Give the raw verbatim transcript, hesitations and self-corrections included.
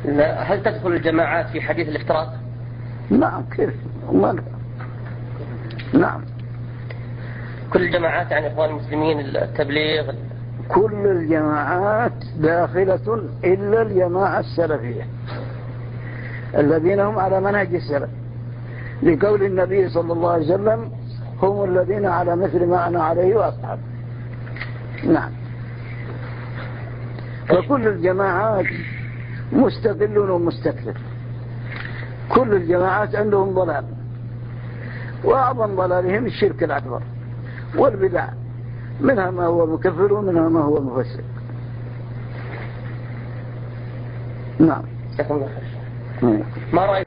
لا، هل تدخل الجماعات في حديث الافتراق؟ نعم كيف ومالها. نعم كل الجماعات عن إخوان المسلمين التبليغ. كل الجماعات داخلة إلا الجماعة السلفية الذين هم على منهج السلف، لقول النبي صلى الله عليه وسلم هم الذين على مثل ما أنا عليه وأصحابه. نعم. فكل الجماعات مستقل ومستكثر، كل الجماعات عندهم ضلال، وأعظم ضلالهم الشرك الأكبر والبدع، منها ما هو مكفر ومنها ما هو مفسد. نعم. ما رأيك